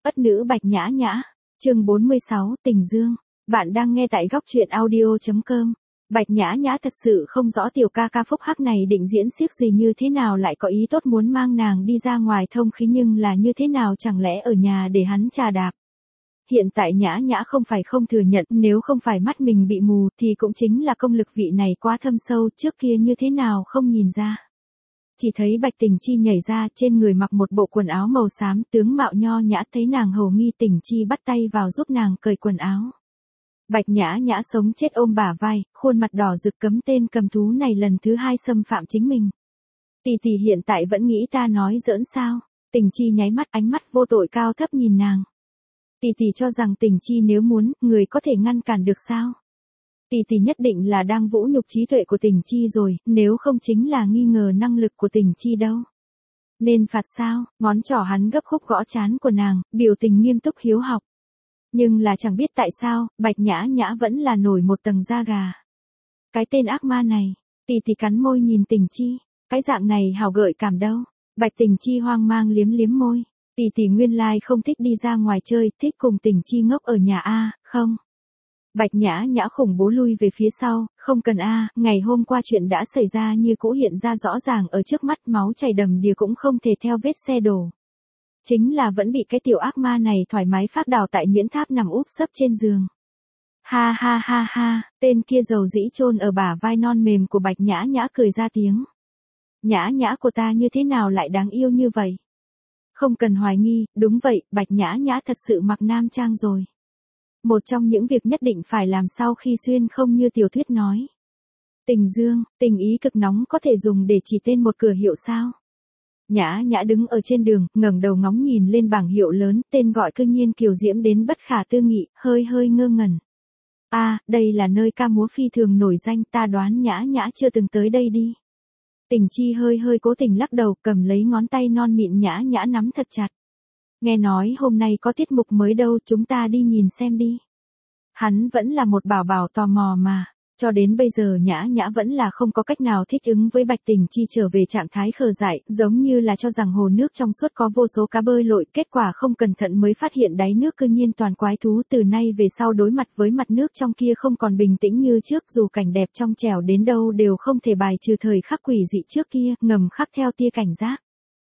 Ất nữ Bạch Nhã Nhã, chương 46, Tình Dương. Bạn đang nghe tại góc truyện audio.com. Bạch Nhã Nhã thật sự không rõ tiểu ca ca phúc hắc này định diễn xiếc gì, như thế nào lại có ý tốt muốn mang nàng đi ra ngoài thông khí, nhưng là như thế nào, chẳng lẽ ở nhà để hắn trà đạp. Hiện tại Nhã Nhã không phải không thừa nhận, nếu không phải mắt mình bị mù thì cũng chính là công lực vị này quá thâm sâu, trước kia như thế nào không nhìn ra. Chỉ thấy Bạch Tình Chi nhảy ra, trên người mặc một bộ quần áo màu xám, tướng mạo nho nhã, thấy nàng hầu nghi, Tình Chi bắt tay vào giúp nàng cởi quần áo. Bạch Nhã Nhã sống chết ôm bả vai, khuôn mặt đỏ rực, cấm tên cầm thú này lần thứ hai xâm phạm chính mình. Tỷ tỷ hiện tại vẫn nghĩ ta nói giỡn sao? Tình Chi nháy mắt, ánh mắt vô tội cao thấp nhìn nàng. Tỷ tỷ cho rằng Tình Chi nếu muốn, người có thể ngăn cản được sao? Tỷ tỷ nhất định là đang vũ nhục trí tuệ của Tình Chi rồi, nếu không chính là nghi ngờ năng lực của Tình Chi đâu. Nên phạt sao? Ngón trỏ hắn gấp khúc gõ trán của nàng, biểu tình nghiêm túc hiếu học. Nhưng là chẳng biết tại sao, Bạch Nhã Nhã vẫn là nổi một tầng da gà. Cái tên ác ma này, tỷ tỷ cắn môi nhìn Tình Chi, cái dạng này hào gợi cảm đâu. Bạch Tình Chi hoang mang liếm liếm môi, tỷ tỷ nguyên lai không thích đi ra ngoài chơi, thích cùng Tình Chi ngốc ở nhà a, không? Bạch Nhã Nhã khủng bố lui về phía sau, không cần a, ngày hôm qua chuyện đã xảy ra như cũ hiện ra rõ ràng ở trước mắt, máu chảy đầm đìa cũng không thể theo vết xe đổ. Chính là vẫn bị cái tiểu ác ma này thoải mái phác đảo tại Nguyễn Tháp nằm úp sấp trên giường. Ha ha ha ha, tên kia dầu dĩ chôn ở bả vai non mềm của Bạch Nhã Nhã cười ra tiếng. Nhã Nhã của ta như thế nào lại đáng yêu như vậy? Không cần hoài nghi, đúng vậy, Bạch Nhã Nhã thật sự mặc nam trang rồi. Một trong những việc nhất định phải làm sau khi xuyên không như tiểu thuyết nói. Tình Dương, tình ý cực nóng có thể dùng để chỉ tên một cửa hiệu sao? Nhã Nhã đứng ở trên đường, ngẩng đầu ngóng nhìn lên bảng hiệu lớn, tên gọi cư nhiên kiều diễm đến bất khả tư nghị, hơi hơi ngơ ngẩn. À, đây là nơi ca múa phi thường nổi danh, ta đoán Nhã Nhã chưa từng tới đây đi. Tình Chi hơi hơi cố tình lắc đầu, cầm lấy ngón tay non mịn Nhã Nhã nắm thật chặt. Nghe nói hôm nay có tiết mục mới đâu, chúng ta đi nhìn xem đi. Hắn vẫn là một bảo bảo tò mò mà. Cho đến bây giờ Nhã Nhã vẫn là không có cách nào thích ứng với Bạch Tình Chi trở về trạng thái khờ dại, giống như là cho rằng hồ nước trong suốt có vô số cá bơi lội, kết quả không cẩn thận mới phát hiện đáy nước cư nhiên toàn quái thú. Từ nay về sau đối mặt với mặt nước trong kia không còn bình tĩnh như trước, dù cảnh đẹp trong trẻo đến đâu đều không thể bài trừ thời khắc quỷ dị trước kia, ngầm khắc theo tia cảnh giác.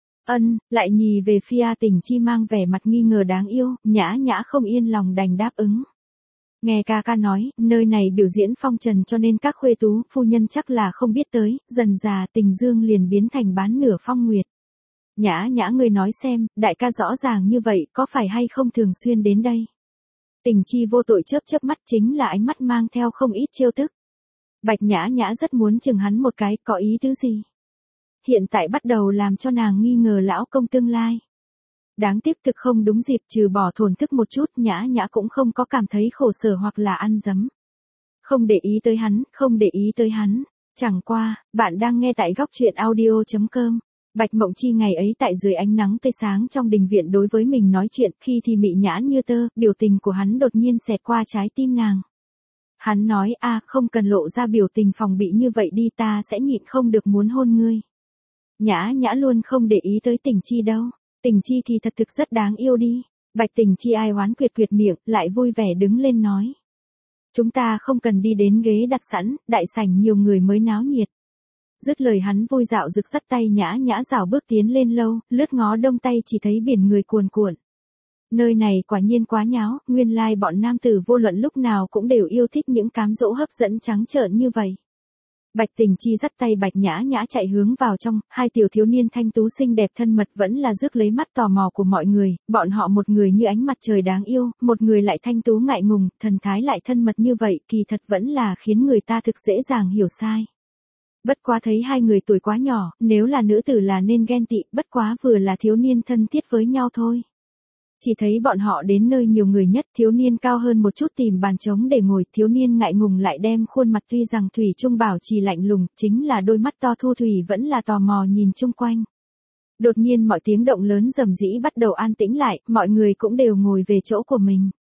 Lại nhì về phía Tình Chi mang vẻ mặt nghi ngờ đáng yêu, Nhã Nhã không yên lòng đành đáp ứng. Nghe ca ca nói, nơi này biểu diễn phong trần cho nên các khuê tú, phu nhân chắc là không biết tới, dần dà Tình Dương liền biến thành bán nửa phong nguyệt. Nhã Nhã người nói xem, đại ca rõ ràng như vậy, có phải hay không thường xuyên đến đây? Tình Chi vô tội chớp chớp mắt, chính là ánh mắt mang theo không ít trêu tức. Bạch Nhã Nhã rất muốn chừng hắn một cái, có ý tứ gì? Hiện tại bắt đầu làm cho nàng nghi ngờ lão công tương lai. Đáng tiếc thực không đúng dịp, trừ bỏ thổn thức một chút, Nhã Nhã cũng không có cảm thấy khổ sở hoặc là ăn dấm. Không để ý tới hắn, không để ý tới hắn. Chẳng qua, bạn đang nghe tại góc truyện audio.com. Bạch Mộng Chi ngày ấy tại dưới ánh nắng tươi sáng trong đình viện đối với mình nói chuyện, khi thì mị nhãn như tơ, biểu tình của hắn đột nhiên xẹt qua trái tim nàng. Hắn nói không cần lộ ra biểu tình phòng bị như vậy đi, ta sẽ nhịn không được muốn hôn ngươi. Nhã Nhã luôn không để ý tới Tình Chi đâu. Tình Chi thì thật thực rất đáng yêu đi. Bạch Tình Chi ai oán quyệt quyệt miệng, lại vui vẻ đứng lên nói. Chúng ta không cần đi đến ghế đặt sẵn, đại sảnh nhiều người mới náo nhiệt. Dứt lời hắn vui dạo rực dắt tay Nhã Nhã rảo bước tiến lên lâu, lướt ngó đông tay chỉ thấy biển người cuồn cuộn. Nơi này quả nhiên quá nháo, nguyên lai bọn nam tử vô luận lúc nào cũng đều yêu thích những cám dỗ hấp dẫn trắng trợn như vậy. Bạch Tình Chi dắt tay Bạch Nhã Nhã chạy hướng vào trong, hai tiểu thiếu niên thanh tú xinh đẹp thân mật vẫn là rước lấy mắt tò mò của mọi người, bọn họ một người như ánh mặt trời đáng yêu, một người lại thanh tú ngại ngùng, thần thái lại thân mật như vậy, kỳ thật vẫn là khiến người ta thực dễ dàng hiểu sai. Bất quá thấy hai người tuổi quá nhỏ, nếu là nữ tử là nên ghen tị, bất quá vừa là thiếu niên thân thiết với nhau thôi. Chỉ thấy bọn họ đến nơi nhiều người nhất, thiếu niên cao hơn một chút tìm bàn trống để ngồi, thiếu niên ngại ngùng lại đem khuôn mặt tuy rằng thủy chung bảo trì lạnh lùng, chính là đôi mắt to thu thủy vẫn là tò mò nhìn chung quanh. Đột nhiên mọi tiếng động lớn rầm rĩ bắt đầu an tĩnh lại, mọi người cũng đều ngồi về chỗ của mình.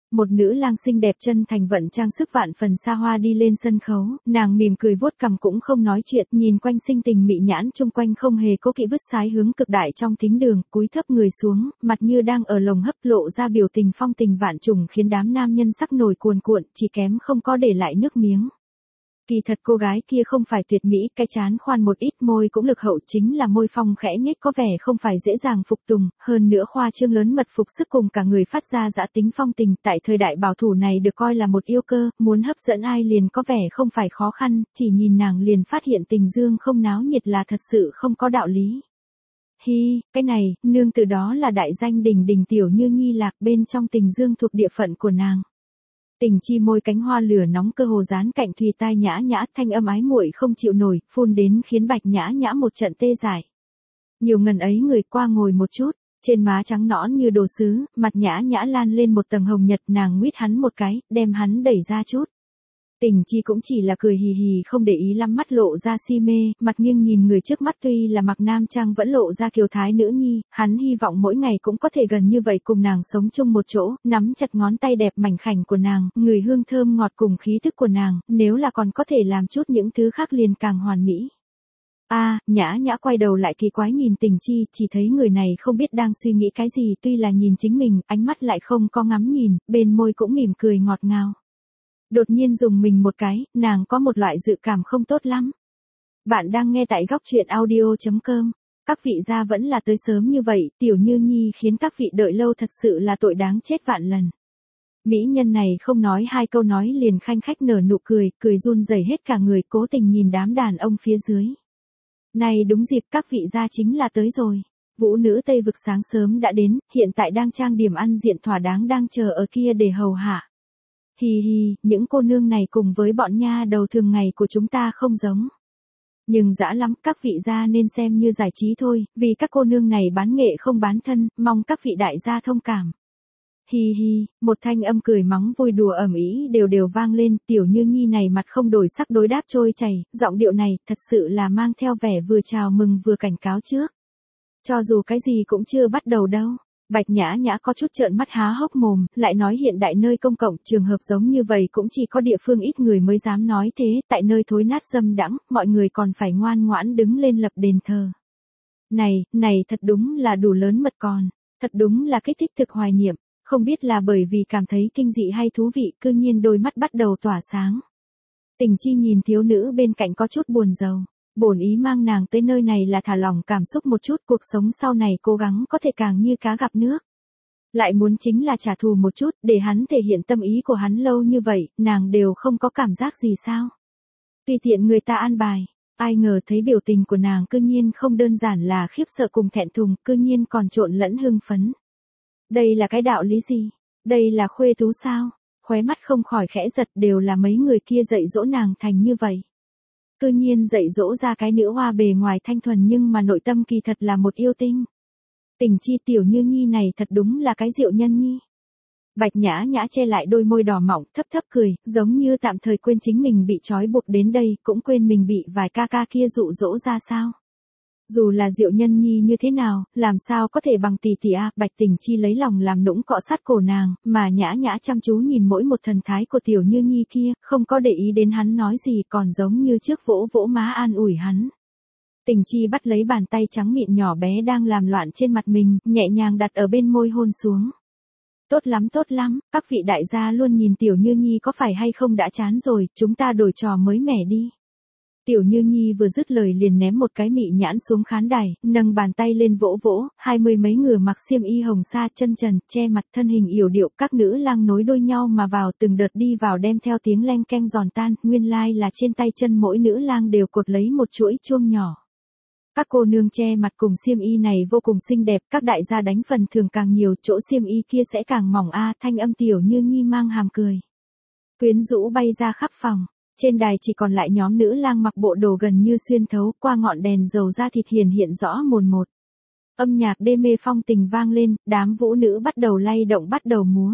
Một nữ lang xinh đẹp chân thành vận trang sức vạn phần xa hoa đi lên sân khấu, nàng mỉm cười vuốt cằm cũng không nói chuyện, nhìn quanh sinh tình mị nhãn chung quanh không hề cố kỵ vứt sái hướng cực đại trong thính đường, cúi thấp người xuống, mặt như đang ở lồng hấp lộ ra biểu tình phong tình vạn trùng khiến đám nam nhân sắc nổi cuồn cuộn, chỉ kém không có để lại nước miếng. Kỳ thật cô gái kia không phải tuyệt mỹ, cái trán khoan một ít, môi cũng lực hậu, chính là môi phong khẽ nhếch có vẻ không phải dễ dàng phục tùng, hơn nữa khoa trương lớn mật phục sức cùng cả người phát ra dã tính phong tình, tại thời đại bảo thủ này được coi là một yêu cơ, muốn hấp dẫn ai liền có vẻ không phải khó khăn, chỉ nhìn nàng liền phát hiện tình dương không náo nhiệt là thật sự không có đạo lý. Hi, cái này, nương từ đó là đại danh đình đình Tiểu Như Nhi lạc bên trong tình dương thuộc địa phận của nàng. Tình chi môi cánh hoa lửa nóng cơ hồ dán cạnh Thùy tai nhã nhã, thanh âm ái muội không chịu nổi, phun đến khiến Bạch Nhã Nhã một trận tê dại. Nhiều ngần ấy người qua ngồi một chút, trên má trắng nõn như đồ sứ, mặt Nhã Nhã lan lên một tầng hồng nhật, nàng nguyết hắn một cái, đem hắn đẩy ra chút. Tình chi cũng chỉ là cười hì hì không để ý lắm, mắt lộ ra si mê, mặt nghiêng nhìn người trước mắt, tuy là mặc nam trang vẫn lộ ra kiều thái nữ nhi, hắn hy vọng mỗi ngày cũng có thể gần như vậy cùng nàng sống chung một chỗ, nắm chặt ngón tay đẹp mảnh khảnh của nàng, người hương thơm ngọt cùng khí thức của nàng, nếu là còn có thể làm chút những thứ khác liền càng hoàn mỹ. Nhã Nhã quay đầu lại kỳ quái nhìn Tình Chi, chỉ thấy người này không biết đang suy nghĩ cái gì, tuy là nhìn chính mình, ánh mắt lại không có ngắm nhìn, bên môi cũng mỉm cười ngọt ngào. Đột nhiên dùng mình một cái, nàng có một loại dự cảm không tốt lắm. Bạn đang nghe tại góc truyện audio.com. Các vị gia vẫn là tới sớm như vậy, Tiểu Như Nhi khiến các vị đợi lâu thật sự là tội đáng chết vạn lần. Mỹ nhân này không nói hai câu nói liền khanh khách nở nụ cười, cười run rẩy hết cả người, cố tình nhìn đám đàn ông phía dưới. Này đúng dịp, các vị gia chính là tới rồi. Vũ nữ Tây Vực sáng sớm đã đến, hiện tại đang trang điểm ăn diện thỏa đáng đang chờ ở kia để hầu hạ. Hì hì, những cô nương này cùng với bọn nha đầu thường ngày của chúng ta không giống. Nhưng dã lắm, các vị gia nên xem như giải trí thôi, vì các cô nương này bán nghệ không bán thân, mong các vị đại gia thông cảm. Hi hi, một thanh âm cười mắng vui đùa ầm ĩ đều vang lên, Tiểu Như Nhi này mặt không đổi sắc đối đáp trôi chảy, giọng điệu này thật sự là mang theo vẻ vừa chào mừng vừa cảnh cáo trước. Cho dù cái gì cũng chưa bắt đầu đâu. Bạch Nhã Nhã có chút trợn mắt há hốc mồm, lại nói hiện đại nơi công cộng, trường hợp giống như vậy cũng chỉ có địa phương ít người mới dám nói thế, tại nơi thối nát dâm đãng, mọi người còn phải ngoan ngoãn đứng lên lập đền thờ. Này thật đúng là đủ lớn mật còn, thật đúng là kích thích thực hoài niệm, không biết là bởi vì cảm thấy kinh dị hay thú vị, cư nhiên đôi mắt bắt đầu tỏa sáng. Tình Chi nhìn thiếu nữ bên cạnh có chút buồn rầu. Bổn ý mang nàng tới nơi này là thả lỏng cảm xúc một chút, cuộc sống sau này cố gắng có thể càng như cá gặp nước. Lại muốn chính là trả thù một chút, để hắn thể hiện tâm ý của hắn lâu như vậy, nàng đều không có cảm giác gì sao. Tùy tiện người ta an bài, ai ngờ thấy biểu tình của nàng cư nhiên không đơn giản là khiếp sợ cùng thẹn thùng, cư nhiên còn trộn lẫn hưng phấn. Đây là cái đạo lý gì? Đây là khuê tú sao? Khóe mắt không khỏi khẽ giật, đều là mấy người kia dạy dỗ nàng thành như vậy. Cư nhiên dạy dỗ ra cái nữ hoa bề ngoài thanh thuần nhưng mà nội tâm kỳ thật là một yêu tinh. Tình Chi Tiểu Như Nhi này thật đúng là cái diệu nhân nhi. Bạch Nhã Nhã che lại đôi môi đỏ mỏng, thấp thấp cười, giống như tạm thời quên chính mình bị trói buộc đến đây, cũng quên mình bị vài ca ca kia dụ dỗ ra sao. Dù là diệu nhân nhi như thế nào, làm sao có thể bằng tỷ tỷ a, Bạch Tình Chi lấy lòng làm nũng cọ sát cổ nàng, mà Nhã Nhã chăm chú nhìn mỗi một thần thái của Tiểu Như Nhi kia, không có để ý đến hắn nói gì, còn giống như trước vỗ vỗ má an ủi hắn. Tình Chi bắt lấy bàn tay trắng mịn nhỏ bé đang làm loạn trên mặt mình, nhẹ nhàng đặt ở bên môi hôn xuống. Tốt lắm, các vị đại gia luôn nhìn Tiểu Như Nhi có phải hay không đã chán rồi, chúng ta đổi trò mới mẻ đi. Tiểu Như Nhi vừa dứt lời liền ném một cái mị nhãn xuống khán đài, nâng bàn tay lên vỗ vỗ, 20 mấy người mặc xiêm y hồng sa chân trần, che mặt thân hình yểu điệu, các nữ lang nối đuôi nhau mà vào, từng đợt đi vào đem theo tiếng leng keng giòn tan, nguyên lai là trên tay chân mỗi nữ lang đều cột lấy một chuỗi chuông nhỏ. Các cô nương che mặt cùng xiêm y này vô cùng xinh đẹp, các đại gia đánh phần thường càng nhiều, chỗ xiêm y kia sẽ càng mỏng thanh âm Tiểu Như Nhi mang hàm cười. Quyến rũ bay ra khắp phòng. Trên đài chỉ còn lại nhóm nữ lang mặc bộ đồ gần như xuyên thấu, qua ngọn đèn dầu da thịt hiện rõ mồn một. Âm nhạc đê mê phong tình vang lên, đám vũ nữ bắt đầu lay động bắt đầu múa.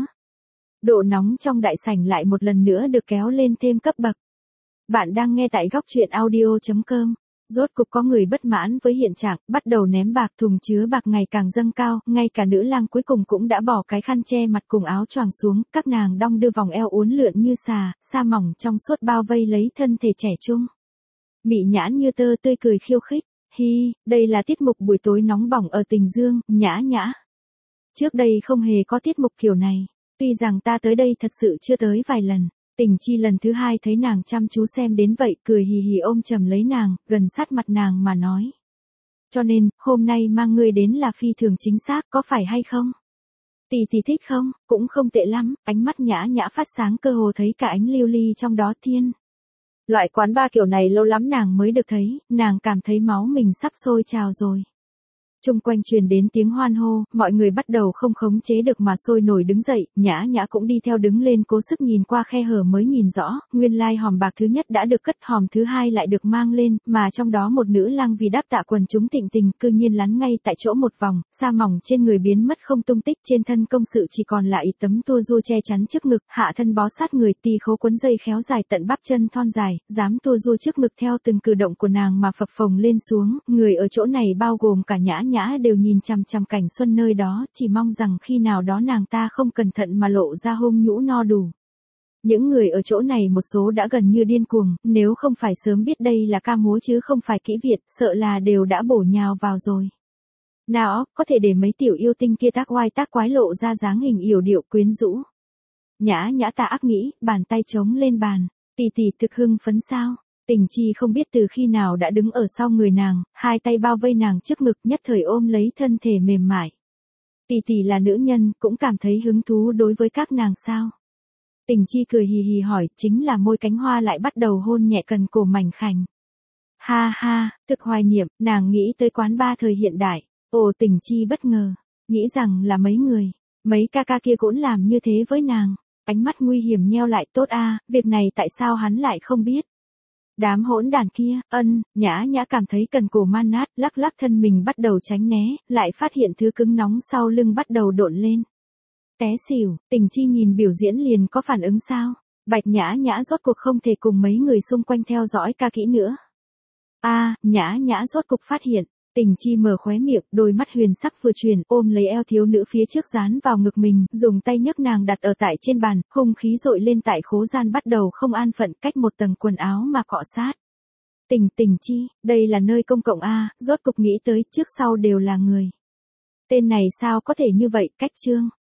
Độ nóng trong đại sảnh lại một lần nữa được kéo lên thêm cấp bậc. Bạn đang nghe tại góc truyện audio.com. Rốt cục có người bất mãn với hiện trạng, bắt đầu ném bạc, thùng chứa bạc ngày càng dâng cao, ngay cả nữ lang cuối cùng cũng đã bỏ cái khăn che mặt cùng áo choàng xuống, các nàng đong đưa vòng eo uốn lượn như sa mỏng trong suốt bao vây lấy thân thể trẻ trung. Mị nhãn như tơ tươi cười khiêu khích, hi, đây là tiết mục buổi tối nóng bỏng ở Tình Dương, Nhã Nhã. Trước đây không hề có tiết mục kiểu này, tuy rằng ta tới đây thật sự chưa tới vài lần. Tình Chi lần thứ hai thấy nàng chăm chú xem đến vậy, cười hì hì ôm chầm lấy nàng, gần sát mặt nàng mà nói. Cho nên, hôm nay mang ngươi đến là phi thường chính xác, có phải hay không? Tỷ tỷ thích không? Cũng không tệ lắm, ánh mắt Nhã Nhã phát sáng cơ hồ thấy cả ánh lưu ly trong đó thiên. Loại quán bar kiểu này lâu lắm nàng mới được thấy, nàng cảm thấy máu mình sắp sôi trào rồi. Chung quanh truyền đến tiếng hoan hô, mọi người bắt đầu không khống chế được mà sôi nổi đứng dậy, Nhã Nhã cũng đi theo đứng lên cố sức nhìn qua khe hở mới nhìn rõ, nguyên lai hòm bạc thứ nhất đã được cất, hòm thứ hai lại được mang lên, mà trong đó một nữ lang vì đáp tạ quần chúng thịnh tình, cư nhiên lắn ngay tại chỗ một vòng, sa mỏng trên người biến mất không tung tích, trên thân công sự chỉ còn lại tấm tua rua che chắn trước ngực, hạ thân bó sát người, tì khố quấn dây khéo dài tận bắp chân thon dài, dám tua rua trước ngực theo từng cử động của nàng mà phập phồng lên xuống, người ở chỗ này bao gồm cả Nhã Nhã đều nhìn chằm chằm cảnh xuân nơi đó, chỉ mong rằng khi nào đó nàng ta không cẩn thận mà lộ ra hung nhũ no đủ. Những người ở chỗ này một số đã gần như điên cuồng, nếu không phải sớm biết đây là ca múa chứ không phải kỹ Việt, sợ là đều đã bổ nhào vào rồi. Nào, có thể để mấy tiểu yêu tinh kia tác oai tác quái lộ ra dáng hình yểu điệu quyến rũ. Nhã Nhã ta ác nghĩ, bàn tay trống lên bàn, tỷ tỷ thực hưng phấn sao? Tình Chi không biết từ khi nào đã đứng ở sau người nàng, hai tay bao vây nàng trước ngực, nhất thời ôm lấy thân thể mềm mại. Tỷ tỷ là nữ nhân, cũng cảm thấy hứng thú đối với các nàng sao? Tình Chi cười hì hì hỏi, chính là môi cánh hoa lại bắt đầu hôn nhẹ cần cổ mảnh khảnh. Ha ha, thực hoài niệm, nàng nghĩ tới quán bar thời hiện đại. Ồ, Tình Chi bất ngờ, nghĩ rằng là mấy ca ca kia cũng làm như thế với nàng. Ánh mắt nguy hiểm nheo lại, tốt a, việc này tại sao hắn lại không biết? Đám hỗn đàn kia, Nhã Nhã cảm thấy cần cổ man nát, lắc lắc thân mình bắt đầu tránh né, lại phát hiện thứ cứng nóng sau lưng bắt đầu độn lên. Té xỉu, Tình Chi nhìn biểu diễn liền có phản ứng sao? Bạch Nhã Nhã rốt cuộc không thể cùng mấy người xung quanh theo dõi ca kỹ nữa. Nhã Nhã rốt cuộc phát hiện. Tình Chi mở khóe miệng, đôi mắt huyền sắc vừa chuyển, ôm lấy eo thiếu nữ phía trước dán vào ngực mình, dùng tay nhấc nàng đặt ở tại trên bàn, hung khí dội lên tại khố gian bắt đầu không an phận cách một tầng quần áo mà cọ sát. Tình Chi, đây là nơi công cộng rốt cục nghĩ tới, trước sau đều là người. Tên này sao có thể như vậy, cách trương.